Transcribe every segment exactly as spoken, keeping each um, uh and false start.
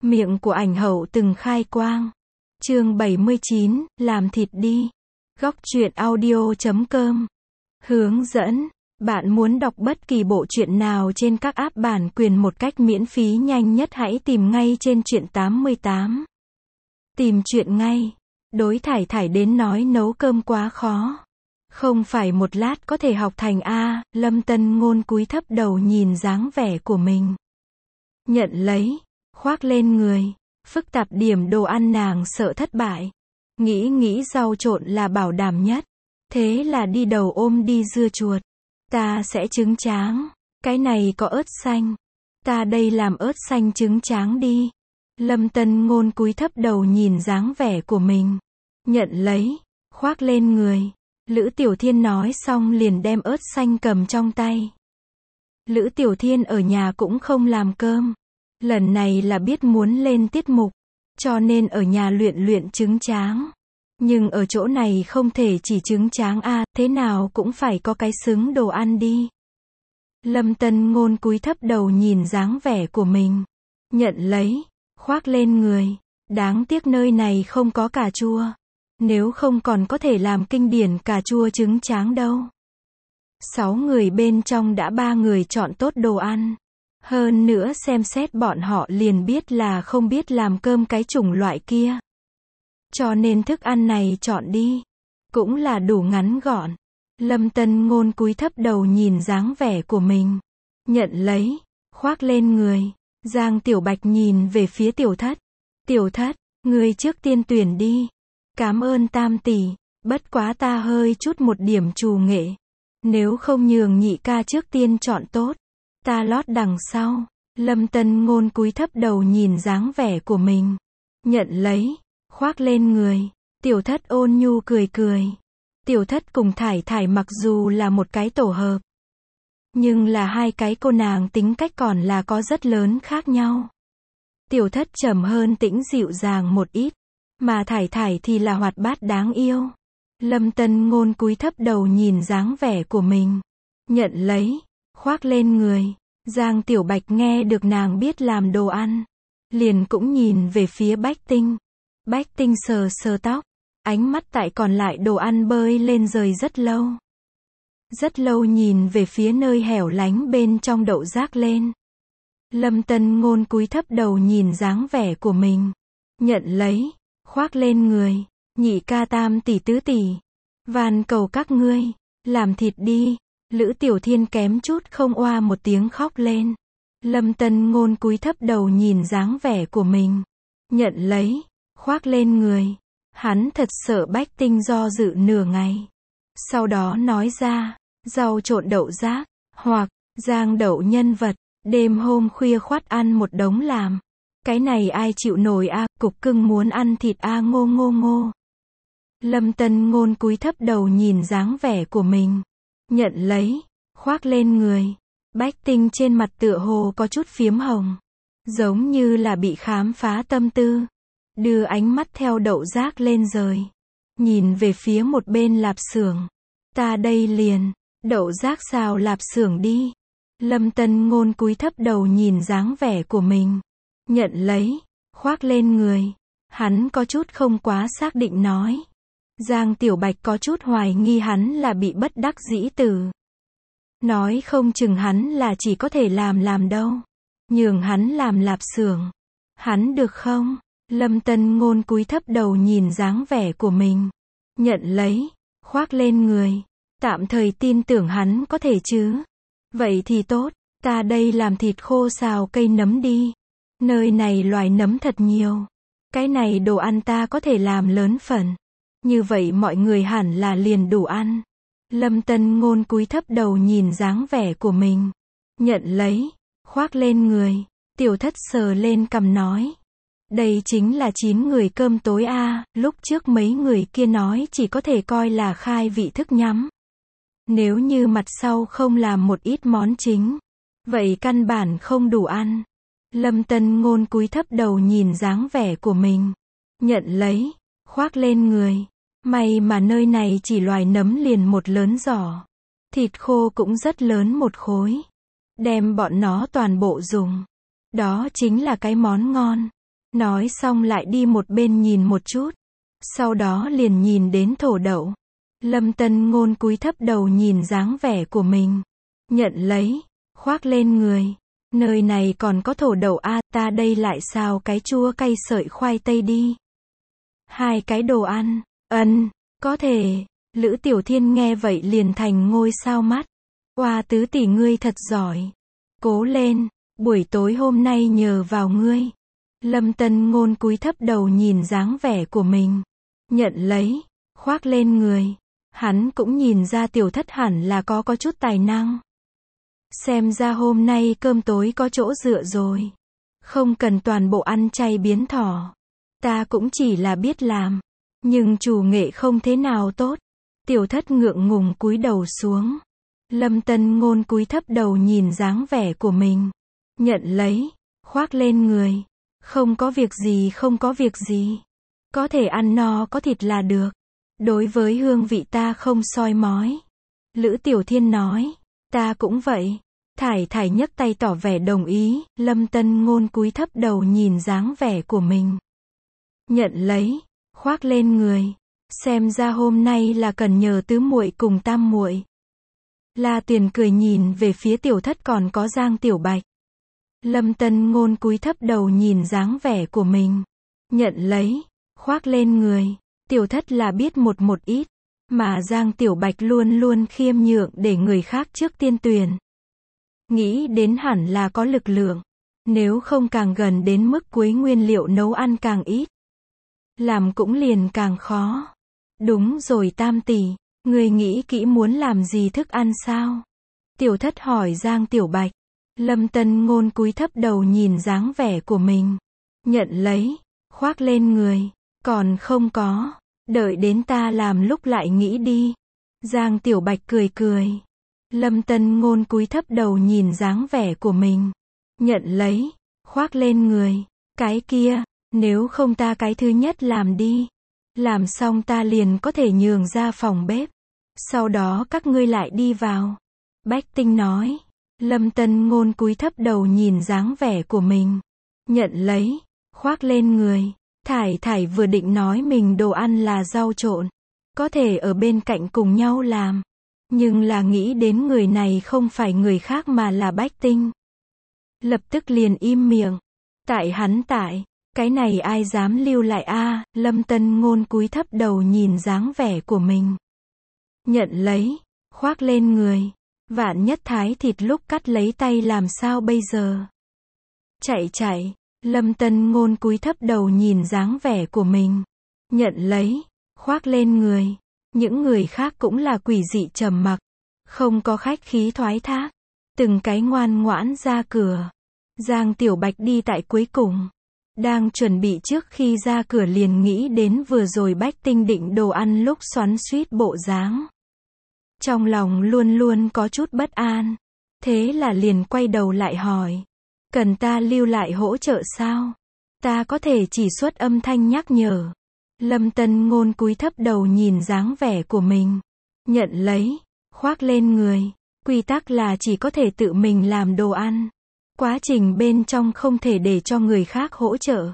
Miệng của ảnh hậu từng khai quang. Chương bảy mươi chín, làm thịt đi. Góc truyện audio chấm com. Hướng dẫn. Bạn muốn đọc bất kỳ bộ truyện nào trên các app bản quyền một cách miễn phí nhanh nhất, hãy tìm ngay trên truyện tám mươi tám. Tìm truyện ngay. Đối Thải Thải đến nói nấu cơm quá khó. Không phải một lát có thể học thành a. Lâm Tân Ngôn cúi thấp đầu nhìn dáng vẻ của mình. Nhận lấy. Khoác lên người. Phức tạp điểm đồ ăn nàng sợ thất bại. Nghĩ nghĩ rau trộn là bảo đảm nhất. Thế là đi đầu ôm đi dưa chuột. Ta sẽ trứng tráng. Cái này có ớt xanh. Ta đây làm ớt xanh trứng tráng đi. Lâm Tân Ngôn cúi thấp đầu nhìn dáng vẻ của mình. Nhận lấy. Khoác lên người. Lữ Tiểu Thiên nói xong liền đem ớt xanh cầm trong tay. Lữ Tiểu Thiên ở nhà cũng không làm cơm. Lần này là biết muốn lên tiết mục. Cho nên ở nhà luyện luyện trứng tráng. Nhưng ở chỗ này không thể chỉ trứng tráng a, à, thế nào cũng phải có cái xứng đồ ăn đi. Lâm Tân Ngôn cúi thấp đầu nhìn dáng vẻ của mình. Nhận lấy. Khoác lên người. Đáng tiếc nơi này không có cà chua. Nếu không còn có thể làm kinh điển cà chua trứng tráng đâu. Sáu người bên trong đã ba người chọn tốt đồ ăn. Hơn nữa xem xét bọn họ liền biết là không biết làm cơm cái chủng loại kia. Cho nên thức ăn này chọn đi. Cũng là đủ ngắn gọn. Lâm Tân Ngôn cúi thấp đầu nhìn dáng vẻ của mình. Nhận lấy. Khoác lên người. Giang Tiểu Bạch nhìn về phía Tiểu Thất. Tiểu Thất, ngươi trước tiên tuyển đi. Cảm ơn tam tỷ. Bất quá ta hơi chút một điểm trù nghệ. Nếu không nhường nhị ca trước tiên chọn tốt. Ta lót đằng sau. Lâm Tân Ngôn cúi thấp đầu nhìn dáng vẻ của mình. Nhận lấy. Khoác lên người. Tiểu Thất ôn nhu cười cười. Tiểu Thất cùng Thải Thải mặc dù là một cái tổ hợp. Nhưng là hai cái cô nàng tính cách còn là có rất lớn khác nhau. Tiểu Thất trầm hơn tĩnh dịu dàng một ít. Mà Thải Thải thì là hoạt bát đáng yêu. Lâm Tân Ngôn cúi thấp đầu nhìn dáng vẻ của mình. Nhận lấy. Khoác lên người. Giang Tiểu Bạch nghe được nàng biết làm đồ ăn. Liền cũng nhìn về phía Bách Tinh. Bách Tinh sờ sờ tóc. Ánh mắt tại còn lại đồ ăn bơi lên rời rất lâu. Rất lâu nhìn về phía nơi hẻo lánh bên trong đậu rác lên. Lâm Tân Ngôn cúi thấp đầu nhìn dáng vẻ của mình. Nhận lấy. Khoác lên người. Nhị ca tam tỷ tứ tỷ. Van cầu các ngươi. Làm thịt đi. Lữ Tiểu Thiên kém chút không oa một tiếng khóc lên. Lâm Tân Ngôn cúi thấp đầu nhìn dáng vẻ của mình. Nhận lấy. Khoác lên người. Hắn thật sợ Bách Tinh do dự nửa ngày. Sau đó nói ra. Rau trộn đậu rác. Hoặc. Rang đậu nhân vật. Đêm hôm khuya khoắt ăn một đống làm. Cái này ai chịu nổi a, à, cục cưng muốn ăn thịt a à, ngô ngô ngô. Lâm Tân Ngôn cúi thấp đầu nhìn dáng vẻ của mình. Nhận lấy. Khoác lên người. Bách Tinh trên mặt tựa hồ có chút phiếm hồng. Giống như là bị khám phá tâm tư. Đưa ánh mắt theo đậu rác lên rời. Nhìn về phía một bên lạp xưởng. Ta đây liền. Đậu rác xào lạp xưởng đi. Lâm Tân Ngôn cúi thấp đầu nhìn dáng vẻ của mình. Nhận lấy. Khoác lên người. Hắn có chút không quá xác định nói. Giang Tiểu Bạch có chút hoài nghi hắn là bị bất đắc dĩ từ. Nói không chừng hắn là chỉ có thể làm làm đâu. Nhường hắn làm lạp xưởng. Hắn được không? Lâm Tân Ngôn cúi thấp đầu nhìn dáng vẻ của mình. Nhận lấy. Khoác lên người. Tạm thời tin tưởng hắn có thể chứ. Vậy thì tốt. Ta đây làm thịt khô xào cây nấm đi. Nơi này loài nấm thật nhiều. Cái này đồ ăn ta có thể làm lớn phần. Như vậy mọi người hẳn là liền đủ ăn. Lâm Tân Ngôn cúi thấp đầu nhìn dáng vẻ của mình. Nhận lấy. Khoác lên người. Tiểu Thất sờ lên cằm nói. Đây chính là chín người cơm tối a, à, lúc trước mấy người kia nói chỉ có thể coi là khai vị thức nhắm. Nếu như mặt sau không làm một ít món chính. Vậy căn bản không đủ ăn. Lâm Tân Ngôn cúi thấp đầu nhìn dáng vẻ của mình. Nhận lấy. Khoác lên người. May mà nơi này chỉ loài nấm liền một lớn giỏ. Thịt khô cũng rất lớn một khối. Đem bọn nó toàn bộ dùng. Đó chính là cái món ngon. Nói xong lại đi một bên nhìn một chút. Sau đó liền nhìn đến thổ đậu. Lâm Tân Ngôn cúi thấp đầu nhìn dáng vẻ của mình. Nhận lấy, khoác lên người. Nơi này còn có thổ đậu a, à, ta đây lại xào cái chua cay sợi khoai tây đi. Hai cái đồ ăn, ân, có thể. Lữ Tiểu Thiên nghe vậy liền thành ngôi sao mắt. Oa tứ tỷ ngươi thật giỏi. Cố lên, buổi tối hôm nay nhờ vào ngươi. Lâm Tân Ngôn cúi thấp đầu nhìn dáng vẻ của mình. Nhận lấy, khoác lên người. Hắn cũng nhìn ra Tiểu Thất hẳn là có có chút tài năng. Xem ra hôm nay cơm tối có chỗ dựa rồi. Không cần toàn bộ ăn chay biến thỏ. Ta cũng chỉ là biết làm. Nhưng chủ nghệ không thế nào tốt. Tiểu Thất ngượng ngùng cúi đầu xuống. Lâm Tân Ngôn cúi thấp đầu nhìn dáng vẻ của mình. Nhận lấy, khoác lên người. Không có việc gì không có việc gì. Có thể ăn no có thịt là được. Đối với hương vị ta không soi mói. Lữ Tiểu Thiên nói. Ta cũng vậy. Thải Thải nhấc tay tỏ vẻ đồng ý. Lâm Tân Ngôn cúi thấp đầu nhìn dáng vẻ của mình. Nhận lấy, khoác lên người. Xem ra hôm nay là cần nhờ tứ muội cùng tam muội. La Tuyền cười nhìn về phía Tiểu Thất còn có Giang Tiểu Bạch. Lâm Tân Ngôn cúi thấp đầu nhìn dáng vẻ của mình. Nhận lấy, khoác lên người. Tiểu Thất là biết một một ít. Mà Giang Tiểu Bạch luôn luôn khiêm nhượng để người khác trước tiên tuyển. Nghĩ đến hẳn là có lực lượng. Nếu không càng gần đến mức cuối nguyên liệu nấu ăn càng ít. Làm cũng liền càng khó. Đúng rồi Tam tỷ. Người nghĩ kỹ muốn làm gì thức ăn sao? Tiểu Thất hỏi Giang Tiểu Bạch. Lâm Tân Ngôn cúi thấp đầu nhìn dáng vẻ của mình. Nhận lấy, khoác lên người. Còn không có. Đợi đến ta làm lúc lại nghĩ đi. Giang Tiểu Bạch cười cười. Lâm Tân Ngôn cúi thấp đầu nhìn dáng vẻ của mình. Nhận lấy, khoác lên người. Cái kia, nếu không ta cái thứ nhất làm đi. Làm xong ta liền có thể nhường ra phòng bếp. Sau đó các ngươi lại đi vào. Bách Tinh nói. Lâm Tân Ngôn cúi thấp đầu nhìn dáng vẻ của mình. Nhận lấy, khoác lên người. Thải Thải vừa định nói mình đồ ăn là rau trộn. Có thể ở bên cạnh cùng nhau làm. Nhưng là nghĩ đến người này không phải người khác mà là Bách Tinh. Lập tức liền im miệng. Tại hắn tại. Cái này ai dám lưu lại a? À, Lâm Tân Ngôn cúi thấp đầu nhìn dáng vẻ của mình. Nhận lấy, khoác lên người. Vạn nhất thái thịt lúc cắt lấy tay làm sao bây giờ? Chạy chạy, Lâm Tân Ngôn cúi thấp đầu nhìn dáng vẻ của mình. Nhận lấy, khoác lên người. Những người khác cũng là quỷ dị trầm mặc. Không có khách khí thoái thác. Từng cái ngoan ngoãn ra cửa. Giang Tiểu Bạch đi tại cuối cùng. Đang chuẩn bị trước khi ra cửa liền nghĩ đến vừa rồi Bách Tinh định đồ ăn lúc xoắn xuýt bộ dáng. Trong lòng luôn luôn có chút bất an. Thế là liền quay đầu lại hỏi. Cần ta lưu lại hỗ trợ sao? Ta có thể chỉ xuất âm thanh nhắc nhở. Lâm Tân Ngôn cúi thấp đầu nhìn dáng vẻ của mình. Nhận lấy, khoác lên người. Quy tắc là chỉ có thể tự mình làm đồ ăn. Quá trình bên trong không thể để cho người khác hỗ trợ.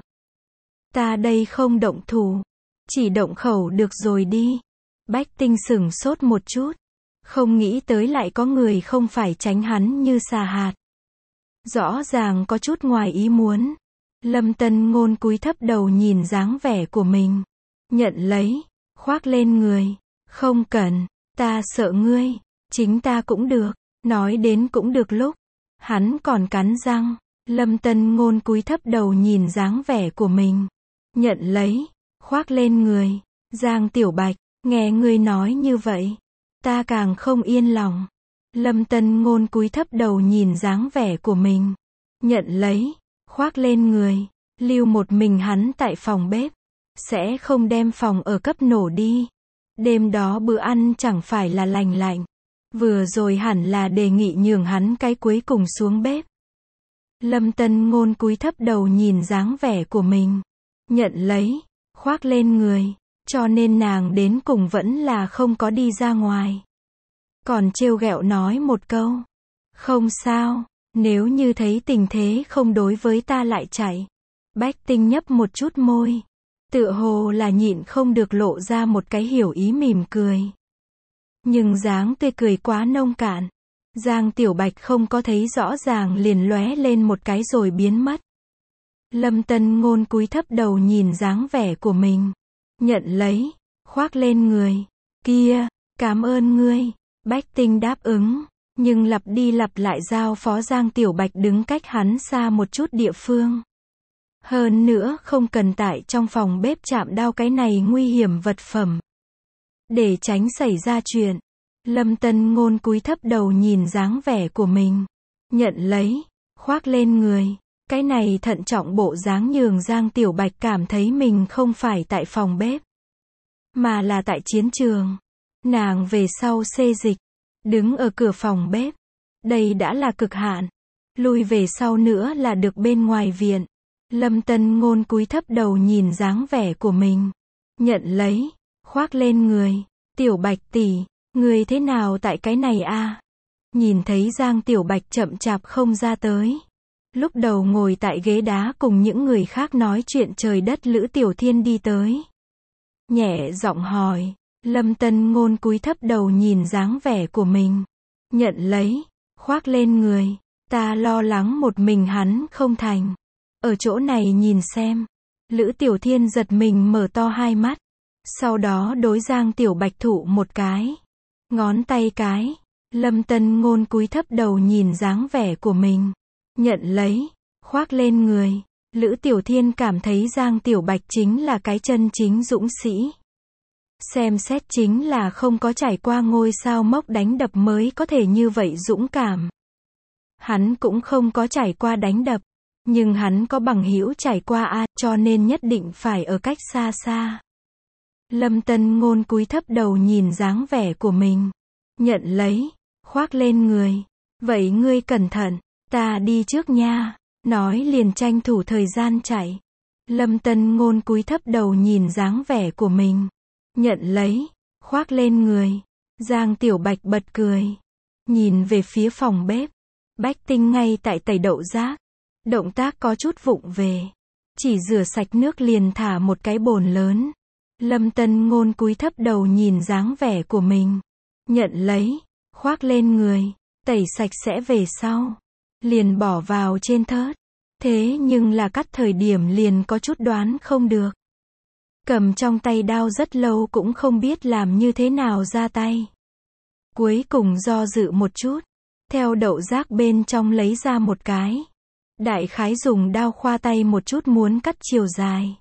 Ta đây không động thủ. Chỉ động khẩu được rồi đi. Bách Tinh sửng sốt một chút. Không nghĩ tới lại có người không phải tránh hắn như xà hạt. Rõ ràng có chút ngoài ý muốn. Lâm Tân Ngôn cúi thấp đầu nhìn dáng vẻ của mình. Nhận lấy, khoác lên người. Không cần, ta sợ ngươi. Chính ta cũng được. Nói đến cũng được lúc. Hắn còn cắn răng. Lâm Tân Ngôn cúi thấp đầu nhìn dáng vẻ của mình. Nhận lấy, khoác lên người. Giang Tiểu Bạch, nghe ngươi nói như vậy. Ta càng không yên lòng. Lâm Tân Ngôn cúi thấp đầu nhìn dáng vẻ của mình. Nhận lấy, khoác lên người. Lưu một mình hắn tại phòng bếp. Sẽ không đem phòng ở cấp nổ đi. Đêm đó bữa ăn chẳng phải là lành lạnh. Vừa rồi hẳn là đề nghị nhường hắn cái cuối cùng xuống bếp. Lâm Tân Ngôn cúi thấp đầu nhìn dáng vẻ của mình. Nhận lấy, khoác lên người. Cho nên nàng đến cùng vẫn là không có đi ra ngoài. Còn trêu ghẹo nói một câu. Không sao, nếu như thấy tình thế không đối với ta lại chạy. Bách Tinh nhấp một chút môi. Tựa hồ là nhịn không được lộ ra một cái hiểu ý mỉm cười. Nhưng dáng tươi cười quá nông cạn. Giang Tiểu Bạch không có thấy rõ ràng liền lóe lên một cái rồi biến mất. Lâm Tân Ngôn cúi thấp đầu nhìn dáng vẻ của mình. Nhận lấy, khoác lên người. Kia, cảm ơn ngươi. Bách Tinh đáp ứng, nhưng lặp đi lặp lại giao phó Giang Tiểu Bạch đứng cách hắn xa một chút địa phương. Hơn nữa không cần tại trong phòng bếp chạm đao cái này nguy hiểm vật phẩm. Để tránh xảy ra chuyện, Lâm Tân Ngôn cúi thấp đầu nhìn dáng vẻ của mình. Nhận lấy, khoác lên người. Cái này thận trọng bộ dáng nhường Giang Tiểu Bạch cảm thấy mình không phải tại phòng bếp, mà là tại chiến trường. Nàng về sau xê dịch, đứng ở cửa phòng bếp. Đây đã là cực hạn. Lui về sau nữa là được bên ngoài viện. Lâm Tân Ngôn cúi thấp đầu nhìn dáng vẻ của mình. Nhận lấy, khoác lên người. Tiểu Bạch tỷ, người thế nào tại cái này a? Nhìn thấy Giang Tiểu Bạch chậm chạp không ra tới. Lúc đầu ngồi tại ghế đá cùng những người khác nói chuyện trời đất Lữ Tiểu Thiên đi tới. Nhẹ giọng hỏi. Lâm Tân Ngôn cúi thấp đầu nhìn dáng vẻ của mình. Nhận lấy, khoác lên người. Ta lo lắng một mình hắn không thành. Ở chỗ này nhìn xem. Lữ Tiểu Thiên giật mình mở to hai mắt. Sau đó đối Giang Tiểu Bạch thụ một cái. Ngón tay cái. Lâm Tân Ngôn cúi thấp đầu nhìn dáng vẻ của mình. Nhận lấy, khoác lên người. Lữ Tiểu Thiên cảm thấy Giang Tiểu Bạch chính là cái chân chính dũng sĩ. Xem xét chính là không có trải qua ngôi sao mốc đánh đập mới có thể như vậy dũng cảm. Hắn cũng không có trải qua đánh đập, nhưng hắn có bằng hữu trải qua a, cho nên nhất định phải ở cách xa xa. Lâm Tân Ngôn cúi thấp đầu nhìn dáng vẻ của mình. Nhận lấy, khoác lên người. Vậy ngươi cẩn thận, ta đi trước nha. Nói liền tranh thủ thời gian chạy. Lâm Tân Ngôn cúi thấp đầu nhìn dáng vẻ của mình. Nhận lấy, khoác lên người. Giang Tiểu Bạch bật cười. Nhìn về phía phòng bếp. Bách Tinh ngay tại tẩy đậu rác. Động tác có chút vụng về. Chỉ rửa sạch nước liền thả một cái bồn lớn. Lâm Tân Ngôn cúi thấp đầu nhìn dáng vẻ của mình. Nhận lấy, khoác lên người. Tẩy sạch sẽ về sau. Liền bỏ vào trên thớt. Thế nhưng là cắt thời điểm liền có chút đoán không được. Cầm trong tay đao rất lâu cũng không biết làm như thế nào ra tay. Cuối cùng do dự một chút. Theo đậu rác bên trong lấy ra một cái. Đại khái dùng đao khoa tay một chút muốn cắt chiều dài.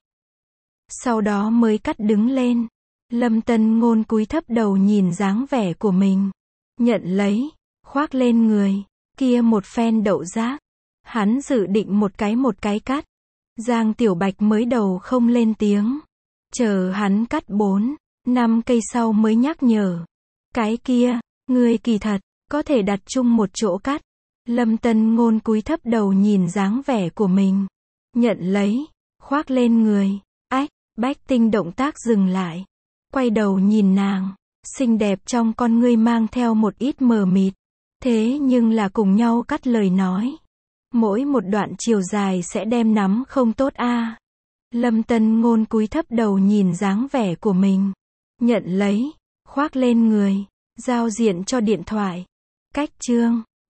Sau đó mới cắt đứng lên. Lâm Tân Ngôn cúi thấp đầu nhìn dáng vẻ của mình. Nhận lấy, khoác lên người. Kia một phen đậu rác. Hắn dự định một cái một cái cắt. Giang Tiểu Bạch mới đầu không lên tiếng. Chờ hắn cắt bốn, năm cây sau mới nhắc nhở. Cái kia, ngươi kỳ thật, có thể đặt chung một chỗ cắt. Lâm Tân Ngôn cúi thấp đầu nhìn dáng vẻ của mình. Nhận lấy, khoác lên người. Ách, Bách Tinh động tác dừng lại. Quay đầu nhìn nàng. Xinh đẹp trong con ngươi mang theo một ít mờ mịt. Thế nhưng là cùng nhau cắt lời nói. Mỗi một đoạn chiều dài sẽ đem nắm không tốt a. Lâm Tân Ngôn cúi thấp đầu nhìn dáng vẻ của mình. Nhận lấy, khoác lên người. Giao diện cho điện thoại. Cách chương